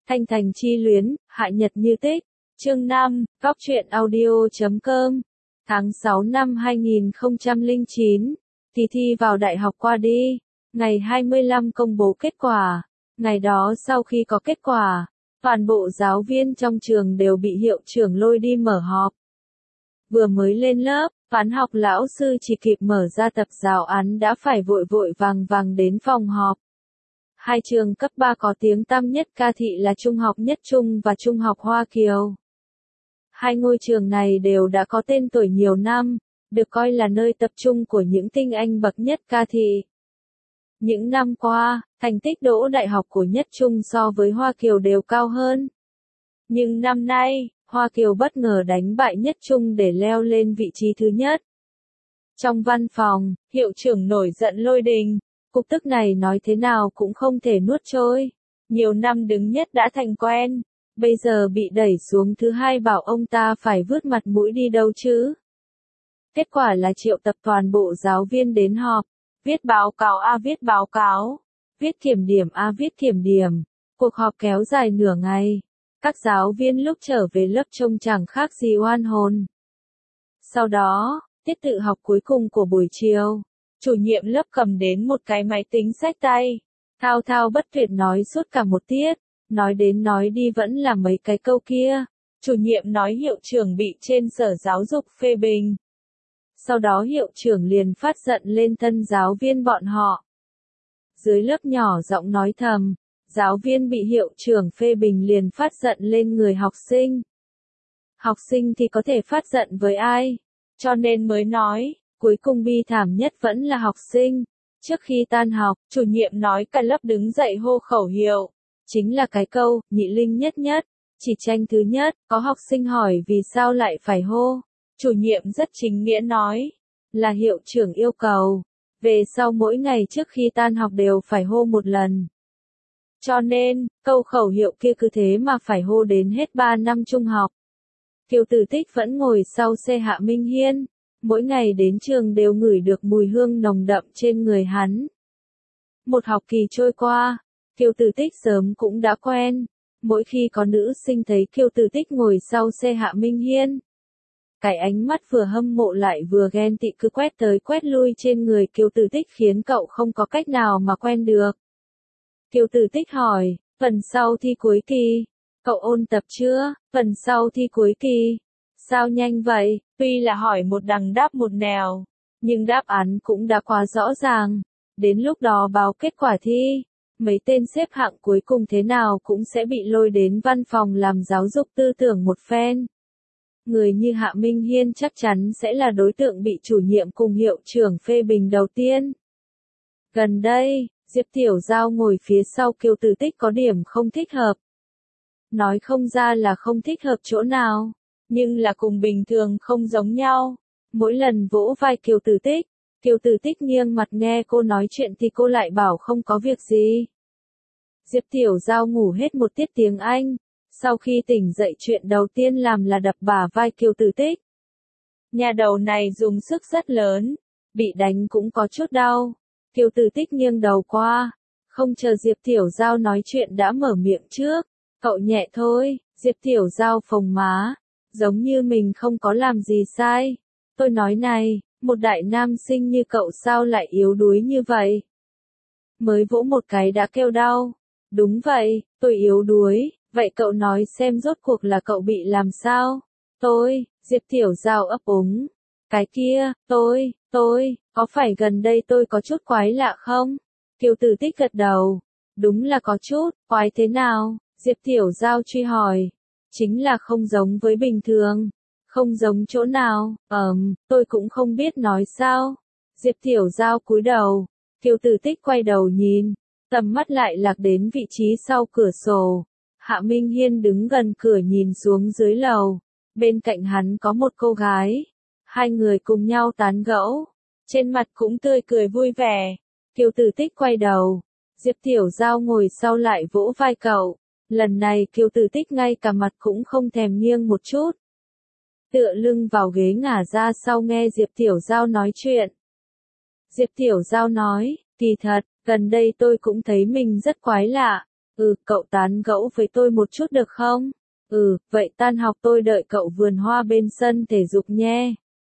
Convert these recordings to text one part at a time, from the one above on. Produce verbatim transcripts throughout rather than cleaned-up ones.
Thanh Thành chi luyến, Hạ Nhật như tích. Chương năm, Góc truyện audio chấm com. Tháng sáu năm hai nghìn không trăm lẻ chín, kỳ thi vào đại học qua đi. Ngày hai mươi lăm công bố kết quả. Ngày đó sau khi có kết quả, toàn bộ giáo viên trong trường đều bị hiệu trưởng lôi đi mở họp. Vừa mới lên lớp, toán học lão sư chỉ kịp mở ra tập giáo án đã phải vội vội vàng vàng đến phòng họp. Hai trường cấp ba có tiếng tăm nhất Ca Thị là Trung học Nhất Trung và Trung học Hoa Kiều. Hai ngôi trường này đều đã có tên tuổi nhiều năm, được coi là nơi tập trung của những tinh anh bậc nhất Ca Thị. Những năm qua, thành tích đỗ đại học của Nhất Trung so với Hoa Kiều đều cao hơn. Nhưng năm nay, Hoa Kiều bất ngờ đánh bại Nhất Trung để leo lên vị trí thứ nhất. Trong văn phòng, hiệu trưởng nổi giận lôi đình. Cục tức này nói thế nào cũng không thể nuốt trôi. Nhiều năm đứng nhất đã thành quen. Bây giờ bị đẩy xuống thứ hai bảo ông ta phải vứt mặt mũi đi đâu chứ. Kết quả là triệu tập toàn bộ giáo viên đến họp. Viết báo cáo A viết báo cáo. Viết kiểm điểm A viết kiểm điểm. Cuộc họp kéo dài nửa ngày. Các giáo viên lúc trở về lớp trông chẳng khác gì oan hồn. Sau đó, tiết tự học cuối cùng của buổi chiều. Chủ nhiệm lớp cầm đến một cái máy tính xách tay. Thao thao bất tuyệt nói suốt cả một tiết. Nói đến nói đi vẫn là mấy cái câu kia. Chủ nhiệm nói hiệu trưởng bị trên sở giáo dục phê bình. Sau đó hiệu trưởng liền phát giận lên thân giáo viên bọn họ. Dưới lớp nhỏ giọng nói thầm. Giáo viên bị hiệu trưởng phê bình liền phát giận lên người học sinh. Học sinh thì có thể phát giận với ai? Cho nên mới nói. Cuối cùng bi thảm nhất vẫn là học sinh. Trước khi tan học, chủ nhiệm nói cả lớp đứng dậy hô khẩu hiệu. Chính là cái câu, nhị linh nhất nhất, chỉ tranh thứ nhất. Có học sinh hỏi vì sao lại phải hô. Chủ nhiệm rất chính nghĩa nói. Là hiệu trưởng yêu cầu. Về sau mỗi ngày trước khi tan học đều phải hô một lần. Cho nên, câu khẩu hiệu kia cứ thế mà phải hô đến hết ba năm trung học. Kiều Tử Tích vẫn ngồi sau xe Hạ Minh Hiên. Mỗi ngày đến trường đều ngửi được mùi hương nồng đậm trên người hắn. Một học kỳ trôi qua, Kiều Tử Tích sớm cũng đã quen. Mỗi khi có nữ sinh thấy Kiều Tử Tích ngồi sau xe Hạ Minh Hiên, cái ánh mắt vừa hâm mộ lại vừa ghen tị cứ quét tới quét lui trên người Kiều Tử Tích khiến cậu không có cách nào mà quen được. Kiều Tử Tích hỏi, phần sau thi cuối kỳ, cậu ôn tập chưa? Phần sau thi cuối kỳ, sao nhanh vậy? Tuy là hỏi một đằng đáp một nẻo, nhưng đáp án cũng đã quá rõ ràng. Đến lúc đó báo kết quả thi, mấy tên xếp hạng cuối cùng thế nào cũng sẽ bị lôi đến văn phòng làm giáo dục tư tưởng một phen. Người như Hạ Minh Hiên chắc chắn sẽ là đối tượng bị chủ nhiệm cùng hiệu trưởng phê bình đầu tiên. Gần đây, Diệp Tiểu Giao ngồi phía sau Kiều Tử Tích có điểm không thích hợp. Nói không ra là không thích hợp chỗ nào, nhưng là cùng bình thường không giống nhau. Mỗi lần vỗ vai Kiều Tử Tích, Kiều Tử Tích nghiêng mặt nghe cô nói chuyện thì cô lại bảo không có việc gì. Diệp Tiểu Giao ngủ hết một tiết tiếng Anh. Sau khi tỉnh dậy chuyện đầu tiên làm là đập bả vai Kiều Tử Tích. Nhà đầu này dùng sức rất lớn, bị đánh cũng có chút đau. Kiều Tử Tích nghiêng đầu qua, không chờ Diệp Tiểu Giao nói chuyện đã mở miệng trước. Cậu nhẹ thôi. Diệp Tiểu Giao phồng má, giống như mình không có làm gì sai. Tôi nói này, một đại nam sinh như cậu sao lại yếu đuối như vậy? Mới vỗ một cái đã kêu đau. Đúng vậy, tôi yếu đuối. Vậy cậu nói xem rốt cuộc là cậu bị làm sao? Tôi, Diệp Tiểu Giao ấp úng. Cái kia, tôi, tôi, có phải gần đây tôi có chút quái lạ không? Kiều Tử Tích gật đầu. Đúng là có chút, quái thế nào? Diệp Tiểu Giao truy hỏi. Chính là không giống với bình thường. Không giống chỗ nào? Ờm, tôi cũng không biết nói sao. Diệp Tiểu Giao cúi đầu. Kiều Tử Tích quay đầu nhìn. Tầm mắt lại lạc đến vị trí sau cửa sổ. Hạ Minh Hiên đứng gần cửa nhìn xuống dưới lầu. Bên cạnh hắn có một cô gái. Hai người cùng nhau tán gẫu. Trên mặt cũng tươi cười vui vẻ. Kiều Tử Tích quay đầu. Diệp Tiểu Giao ngồi sau lại vỗ vai cậu. Lần này Kiều Tử Tích ngay cả mặt cũng không thèm nghiêng một chút. Tựa lưng vào ghế ngả ra sau nghe Diệp Tiểu Giao nói chuyện. Diệp Tiểu Giao nói, kỳ thật, gần đây tôi cũng thấy mình rất quái lạ. Ừ, cậu tán gẫu với tôi một chút được không? Ừ, vậy tan học tôi đợi cậu vườn hoa bên sân thể dục nhé.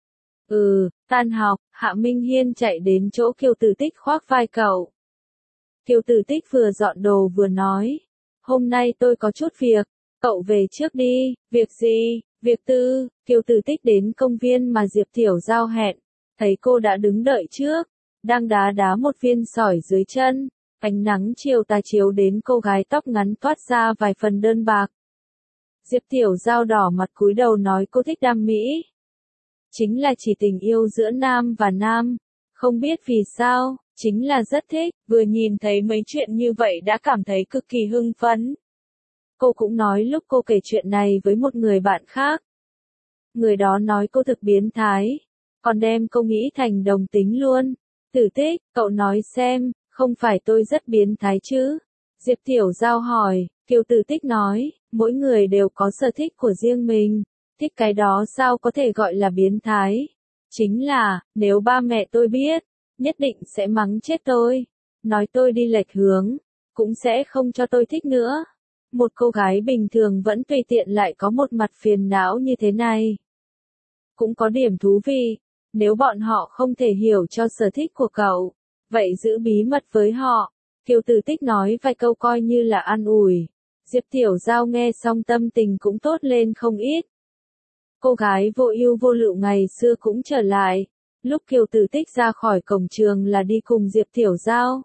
Ừ, tan học, Hạ Minh Hiên chạy đến chỗ Kiều Tử Tích khoác vai cậu. Kiều Tử Tích vừa dọn đồ vừa nói, hôm nay tôi có chút việc, cậu về trước đi. Việc gì? Việc tư. Kiều Tử Tích đến công viên mà Diệp Thiểu Giao hẹn, thấy cô đã đứng đợi trước, đang đá đá một viên sỏi dưới chân, ánh nắng chiều tà chiếu đến cô gái tóc ngắn toát ra vài phần đơn bạc. Diệp Thiểu Giao đỏ mặt cúi đầu nói cô thích đam mỹ. Chính là chỉ tình yêu giữa nam và nam, không biết vì sao, chính là rất thích, vừa nhìn thấy mấy chuyện như vậy đã cảm thấy cực kỳ hưng phấn. Cô cũng nói lúc cô kể chuyện này với một người bạn khác. Người đó nói cô thực biến thái, còn đem cô nghĩ thành đồng tính luôn. Tử Tích, cậu nói xem, không phải tôi rất biến thái chứ? Diệp Thiểu Giao hỏi. Kiều Tử Tích nói, mỗi người đều có sở thích của riêng mình, thích cái đó sao có thể gọi là biến thái? Chính là, nếu ba mẹ tôi biết, nhất định sẽ mắng chết tôi, nói tôi đi lệch hướng, cũng sẽ không cho tôi thích nữa. Một cô gái bình thường vẫn tùy tiện lại có một mặt phiền não như thế này. Cũng có điểm thú vị, nếu bọn họ không thể hiểu cho sở thích của cậu, vậy giữ bí mật với họ. Kiều Tử Tích nói vài câu coi như là an ủi. Diệp Thiểu Giao nghe xong tâm tình cũng tốt lên không ít. Cô gái vô ưu vô lự ngày xưa cũng trở lại. Lúc Kiều Tử Tích ra khỏi cổng trường là đi cùng Diệp Thiểu Giao.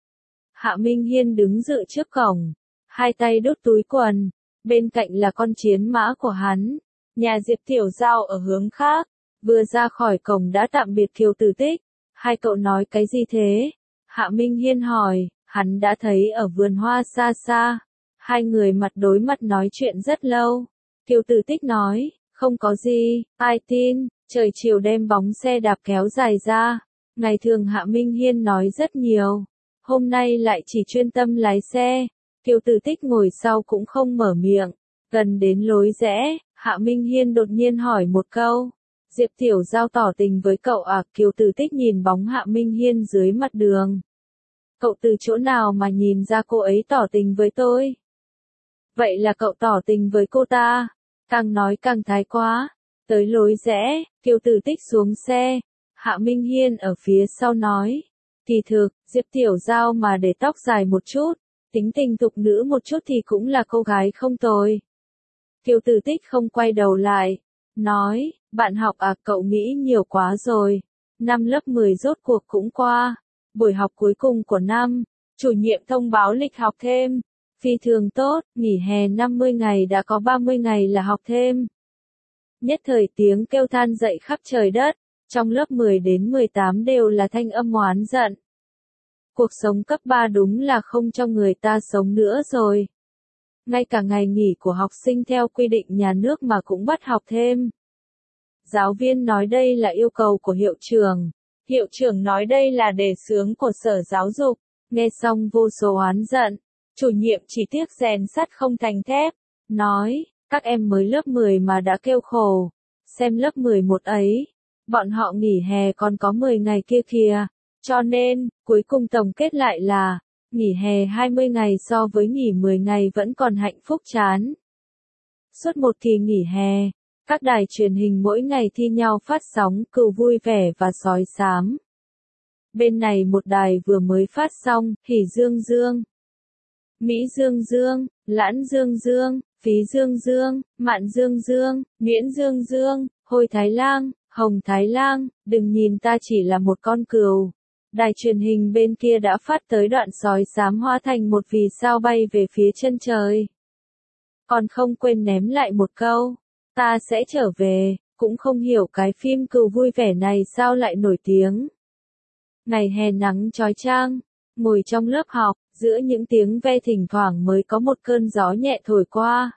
Hạ Minh Hiên đứng dự trước cổng, hai tay đút túi quần, bên cạnh là con chiến mã của hắn. Nhà Diệp Thiểu Giao ở hướng khác, vừa ra khỏi cổng đã tạm biệt Kiều Tử Tích. Hai cậu nói cái gì thế? Hạ Minh Hiên hỏi, hắn đã thấy ở vườn hoa xa xa. Hai người mặt đối mặt nói chuyện rất lâu. Kiều Tử Tích nói, không có gì, ai tin, trời chiều đem bóng xe đạp kéo dài ra. Ngày thường Hạ Minh Hiên nói rất nhiều, hôm nay lại chỉ chuyên tâm lái xe. Kiều Tử Tích ngồi sau cũng không mở miệng. Gần đến lối rẽ, Hạ Minh Hiên đột nhiên hỏi một câu. Diệp Thiểu Giao tỏ tình với cậu à? Kiều Tử Tích nhìn bóng Hạ Minh Hiên dưới mặt đường. Cậu từ chỗ nào mà nhìn ra cô ấy tỏ tình với tôi? Vậy là cậu tỏ tình với cô ta? Càng nói càng thái quá. Tới lối rẽ, Kiều Tử Tích xuống xe. Hạ Minh Hiên ở phía sau nói. Kỳ thực, Diệp Thiểu Giao mà để tóc dài một chút, tính tình tục nữ một chút thì cũng là cô gái không tồi. Kiều Tử Tích không quay đầu lại. Nói, bạn học à, cậu nghĩ nhiều quá rồi. Năm lớp mười rốt cuộc cũng qua. Buổi học cuối cùng của năm, chủ nhiệm thông báo lịch học thêm. Phi thường tốt, nghỉ hè năm mươi ngày đã có ba mươi ngày là học thêm. Nhất thời tiếng kêu than dậy khắp trời đất, trong lớp mười đến mười tám đều là thanh âm oán giận. Cuộc sống cấp ba đúng là không cho người ta sống nữa rồi. Ngay cả ngày nghỉ của học sinh theo quy định nhà nước mà cũng bắt học thêm. Giáo viên nói đây là yêu cầu của hiệu trưởng. Hiệu trưởng nói đây là đề xướng của Sở Giáo dục. Nghe xong vô số oán giận. Chủ nhiệm chỉ tiếc rèn sắt không thành thép. Nói, các em mới lớp mười mà đã kêu khổ. Xem lớp mười một ấy. Bọn họ nghỉ hè còn có mười ngày kia kìa. Cho nên, cuối cùng tổng kết lại là, nghỉ hè hai mươi ngày so với nghỉ mười ngày vẫn còn hạnh phúc chán. Suốt một kỳ nghỉ hè, các đài truyền hình mỗi ngày thi nhau phát sóng Cừu Vui Vẻ và Sói Xám. Bên này một đài vừa mới phát xong, Hỉ Dương Dương, Mỹ Dương Dương, Lãn Dương Dương, Phí Dương Dương, Mạn Dương Dương, Nguyễn Dương Dương, Hồi Thái Lang, Hồng Thái Lang, đừng nhìn ta chỉ là một con cừu. Đài truyền hình bên kia đã phát tới đoạn sói xám hóa thành một vì sao bay về phía chân trời. Còn không quên ném lại một câu, ta sẽ trở về, cũng không hiểu cái phim Cừu Vui Vẻ này sao lại nổi tiếng. Ngày hè nắng chói chang, ngồi trong lớp học, giữa những tiếng ve thỉnh thoảng mới có một cơn gió nhẹ thổi qua.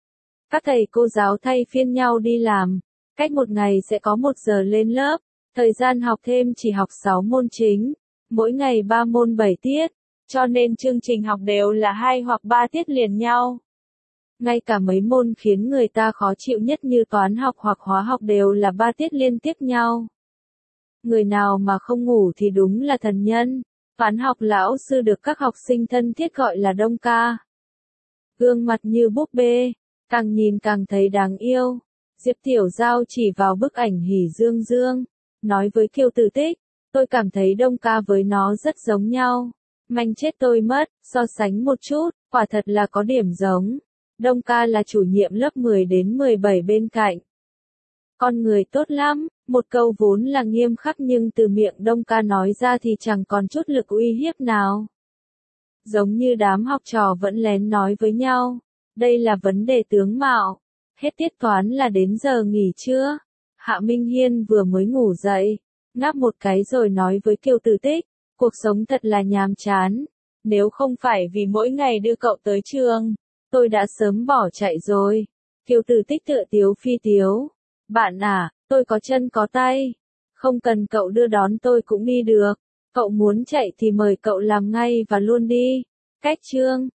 Các thầy cô giáo thay phiên nhau đi làm, cách một ngày sẽ có một giờ lên lớp. Thời gian học thêm chỉ học sáu môn chính, mỗi ngày ba môn bảy tiết, cho nên chương trình học đều là hai hoặc ba tiết liền nhau. Ngay cả mấy môn khiến người ta khó chịu nhất như toán học hoặc hóa học đều là ba tiết liên tiếp nhau. Người nào mà không ngủ thì đúng là thần nhân. Toán học lão sư được các học sinh thân thiết gọi là Đông ca. Gương mặt như búp bê, càng nhìn càng thấy đáng yêu. Diệp Tiểu Giao chỉ vào bức ảnh Hỉ Dương Dương, nói với Kiều Tử Tích, tôi cảm thấy Đông ca với nó rất giống nhau. Manh chết tôi mất, so sánh một chút, quả thật là có điểm giống. Đông ca là chủ nhiệm lớp mười đến mười bảy bên cạnh. Con người tốt lắm, một câu vốn là nghiêm khắc nhưng từ miệng Đông ca nói ra thì chẳng còn chút lực uy hiếp nào. Giống như đám học trò vẫn lén nói với nhau, đây là vấn đề tướng mạo. Hết tiết toán là đến giờ nghỉ trưa. Hạ Minh Hiên vừa mới ngủ dậy, ngáp một cái rồi nói với Kiều Tử Tích, cuộc sống thật là nhàm chán. Nếu không phải vì mỗi ngày đưa cậu tới trường, tôi đã sớm bỏ chạy rồi. Kiều Tử Tích tựa tiếu phi tiếu. Bạn à, tôi có chân có tay. Không cần cậu đưa đón tôi cũng đi được. Cậu muốn chạy thì mời cậu làm ngay và luôn đi. Cách chương.